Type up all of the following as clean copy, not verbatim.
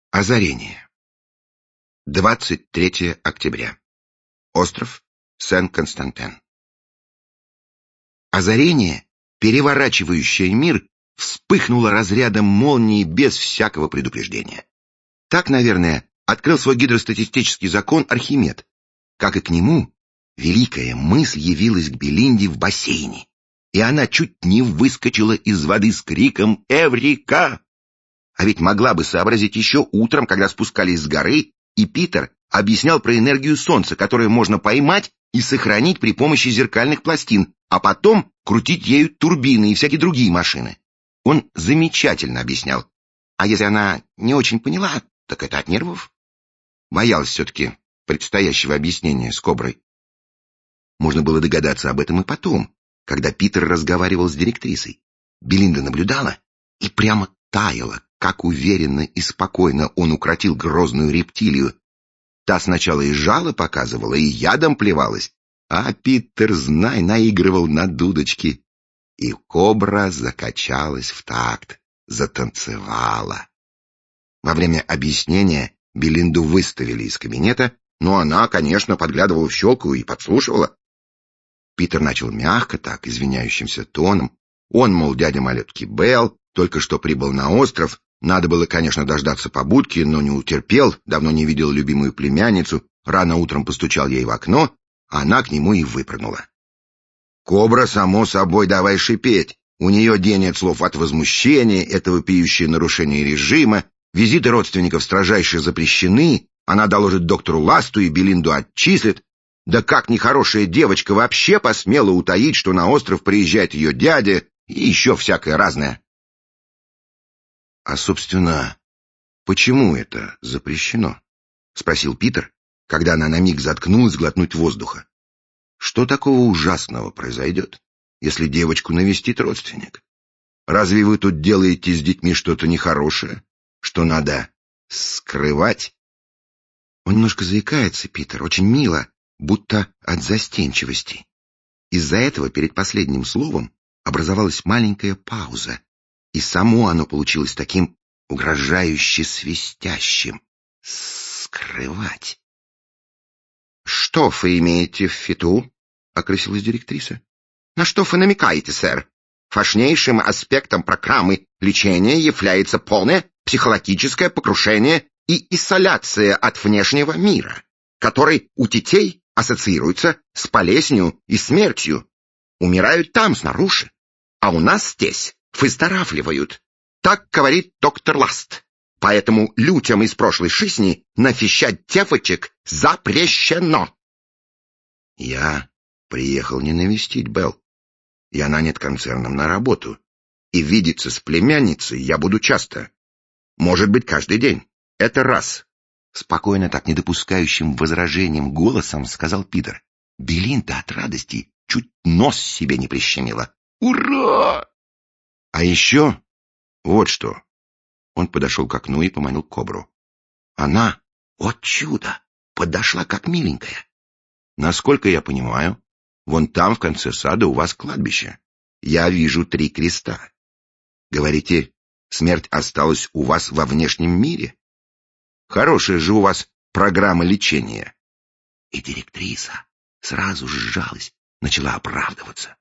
Озарение. 23 октября. Остров Сен-Константин. Озарение, переворачивающее мир, вспыхнуло разрядом молнии без всякого предупреждения. Так, наверное, открыл свой гидростатистический закон Архимед. Как и к нему, великая мысль явилась к Белинде в бассейне, и она чуть не выскочила из воды с криком «Эврика!». А ведь могла бы сообразить еще утром, когда спускались с горы, и Питер объяснял про энергию Солнца, которую можно поймать и сохранить при помощи зеркальных пластин, а потом крутить ею турбины и всякие другие машины. Он замечательно объяснял. А если она не очень поняла, так это от нервов. Боялась все-таки предстоящего объяснения с Коброй. Можно было догадаться об этом и потом, когда Питер разговаривал с директрисой. Белинда наблюдала и прямо таяла, как уверенно и спокойно он укротил грозную рептилию. Та сначала и жало показывала, и ядом плевалась, а Питер, знай, наигрывал на дудочке. И Кобра закачалась в такт, затанцевала. Во время объяснения Белинду выставили из кабинета, но она, конечно, подглядывала в щелку и подслушивала. Питер начал мягко так, извиняющимся тоном. Он, мол, дядя малютки Белл, только что прибыл на остров. Надо было, конечно, дождаться побудки, но не утерпел, давно не видел любимую племянницу, рано утром постучал ей в окно, а она к нему и выпрыгнула. Кобра, само собой, давай шипеть. У нее день от слов от возмущения, это вопиющее нарушение режима, визиты родственников строжайше запрещены, она доложит доктору Ласту и Белинду отчислит. Да как нехорошая девочка вообще посмела утаить, что на остров приезжает ее дядя и еще всякое разное. «А, собственно, почему это запрещено?» — спросил Питер, когда она на миг заткнулась глотнуть воздуха. «Что такого ужасного произойдет, если девочку навестит родственник? Разве вы тут делаете с детьми что-то нехорошее, что надо скрывать?» Он немножко заикается, Питер, очень мило, будто от застенчивости. Из-за этого перед последним словом образовалась маленькая пауза, и само оно получилось таким угрожающе свистящим. Скрывать. «Что вы имеете в виду?» — окрысилась директриса. «На что вы намекаете, сэр? Важнейшим аспектом программы лечения является полное психологическое покрушение и изоляция от внешнего мира, который у детей ассоциируется с болезнью и смертью. Умирают там, снаружи, а у нас здесь выздоравливают. Так говорит доктор Ласт. Поэтому людям из прошлой жизни навещать девочек запрещено». «Я приехал не навестить Белл. Я нанят концерном на работу. И видеться с племянницей я буду часто. Может быть, каждый день. Это раз». Спокойно, так не допускающим возражением голосом сказал Питер. Белинда от радости чуть нос себе не прищемила. «Ура!» «А еще вот что». Он подошел к окну и поманил Кобру. Она, вот чудо, подошла как миленькая. «Насколько я понимаю, вон там в конце сада у вас кладбище. Я вижу 3 креста. Говорите, смерть осталась у вас во внешнем мире? Хорошая же у вас программа лечения». И директриса сразу сжалась, начала оправдываться.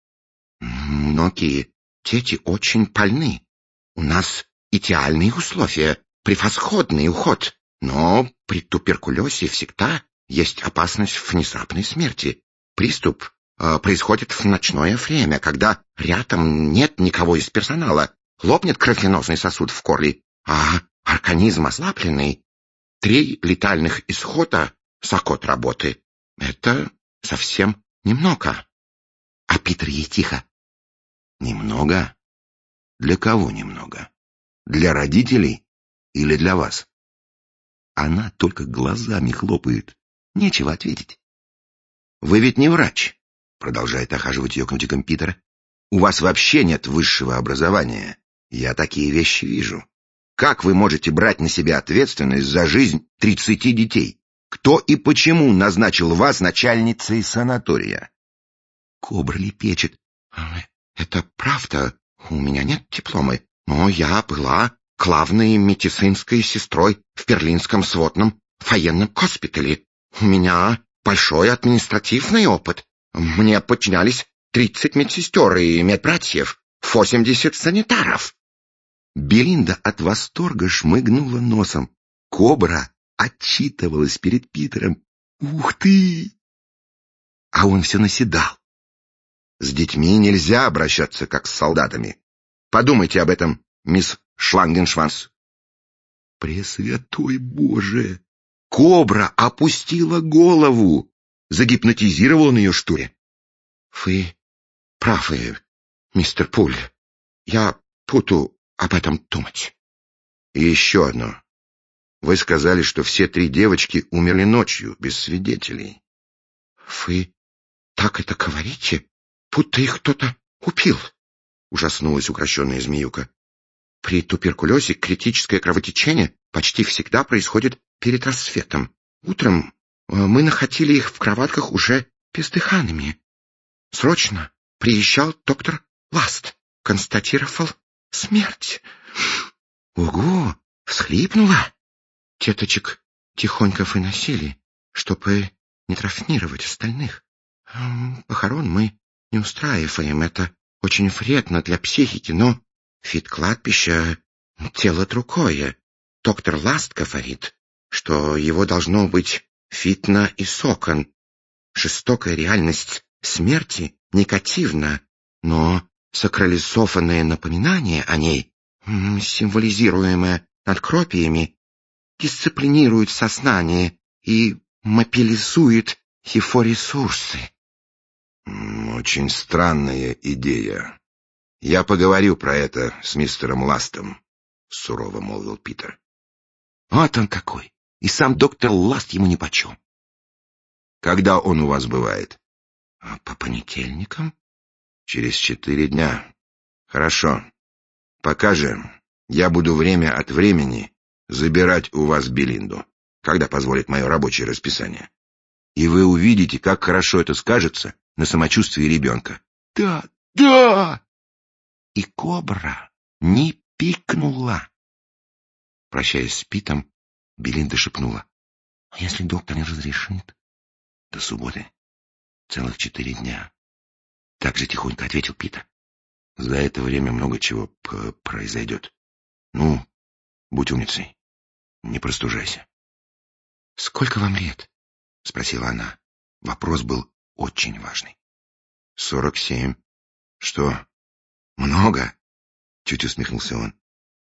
«Многие дети очень больны. У нас идеальные условия, превосходный уход, но при туберкулезе всегда есть опасность внезапной смерти. Приступ происходит в ночное время, когда рядом нет никого из персонала, лопнет кровеносный сосуд в горле, а организм ослабленный. 3 летальных исхода за год работы — это совсем немного». А Питер ей тихо: «Немного? Для кого немного? Для родителей или для вас?» Она только глазами хлопает. Нечего ответить. «Вы ведь не врач», — продолжает охаживать ее кнутиком Питер. «У вас вообще нет высшего образования. Я такие вещи вижу. Как вы можете брать на себя ответственность за жизнь 30 детей? Кто и почему назначил вас начальницей санатория?» Кобра лепечет: «Это правда, у меня нет диплома, но я была главной медицинской сестрой в Берлинском сводном военном госпитале. У меня большой административный опыт. Мне подчинялись 30 медсестер и медбратьев, 80 санитаров. Белинда от восторга шмыгнула носом. Кобра отчитывалась перед Питером. «Ух ты!» А он все наседал. С детьми нельзя обращаться, как с солдатами. Подумайте об этом, мисс Шлангеншванс. Пресвятой Боже! Кобра опустила голову. Загипнотизировал он ее, что ли? Вы правы, мистер Пуль. Я буду об этом думать. И еще одно. Вы сказали, что все 3 девочки умерли ночью, без свидетелей. Вы так это говорите, будто их кто-то убил, ужаснулась укращенная змеюка. При туберкулезе критическое кровотечение почти всегда происходит перед рассветом. Утром мы находили их в кроватках уже бездыханными. Срочно приезжал доктор Ласт, констатировал смерть. Ого, всхлипнула. Деточек тихонько выносили, чтобы не травмировать остальных. Похорон мы не устраиваем, это очень вредно для психики, но вид кладбища — тело другое. Доктор Ласт говорит, что его должно быть видно из окон. Жестокая реальность смерти негативна, но сакрализованное напоминание о ней, символизируемое надгробиями, дисциплинирует сознание и мобилизует его ресурсы. Очень странная идея. Я поговорю про это с мистером Ластом, сурово молвил Питер. Вот он какой. И сам доктор Ласт ему нипочем. Когда он у вас бывает? По понедельникам? Через 4 дня. Хорошо. Пока же я буду время от времени забирать у вас Белинду, когда позволит мое рабочее расписание. И вы увидите, как хорошо это скажется на самочувствии ребенка. Да, да! И кобра не пикнула. Прощаясь с Питом, Белинда шепнула. А если доктор не разрешит? До субботы. Целых 4 дня. Так же тихонько ответил Питер. За это время много чего произойдет. Ну, будь умницей. Не простужайся. — Сколько вам лет? — спросила она. Вопрос был очень важный. 47. — Что? Много? — чуть усмехнулся он.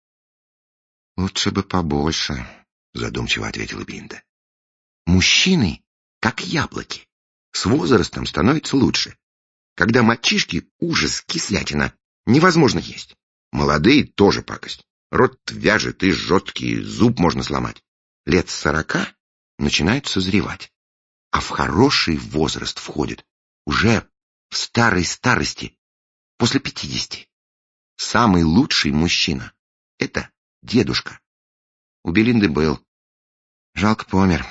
— Лучше бы побольше, — задумчиво ответила Белинда. — Мужчины, как яблоки, с возрастом становятся лучше. Когда мальчишки — ужас, кислятина, невозможно есть. Молодые — тоже пакость. Рот вяжет и жесткий, зуб можно сломать. Лет 40 начинают созревать, а в хороший возраст входит уже в старой старости, после 50. Самый лучший мужчина — это дедушка. У Белинды был. Жалко, помер.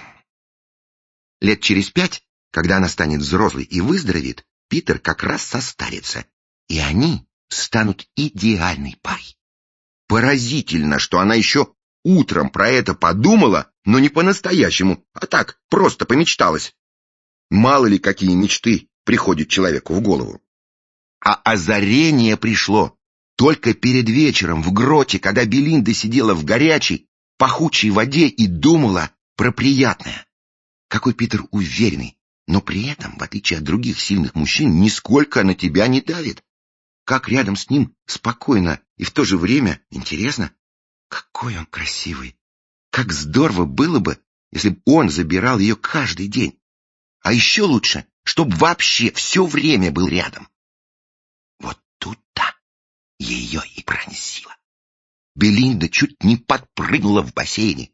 Лет через 5, когда она станет взрослой и выздоровеет, Питер как раз состарится, и они станут идеальной парой. Поразительно, что она еще утром про это подумала, но не по-настоящему, а так, просто помечталась. Мало ли какие мечты приходят человеку в голову. А озарение пришло только перед вечером в гроте, когда Белинда сидела в горячей, пахучей воде и думала про приятное. Какой Питер уверенный, но при этом, в отличие от других сильных мужчин, нисколько на тебя не давит. Как рядом с ним спокойно и в то же время интересно. Какой он красивый. Как здорово было бы, если бы он забирал ее каждый день. А еще лучше, чтобы вообще все время был рядом. Вот тут-то ее и пронзило. Белинда чуть не подпрыгнула в бассейне.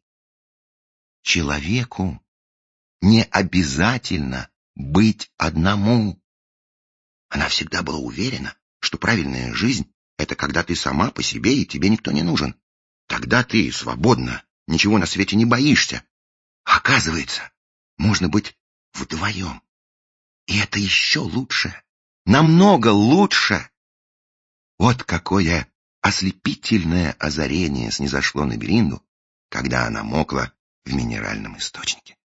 Человеку не обязательно быть одному. Она всегда была уверена, что правильная жизнь — это когда ты сама по себе и тебе никто не нужен. Тогда ты свободна, ничего на свете не боишься. Оказывается, можно быть вдвоем. И это еще лучше, намного лучше. Вот какое ослепительное озарение снизошло на Беринду, когда она мокла в минеральном источнике.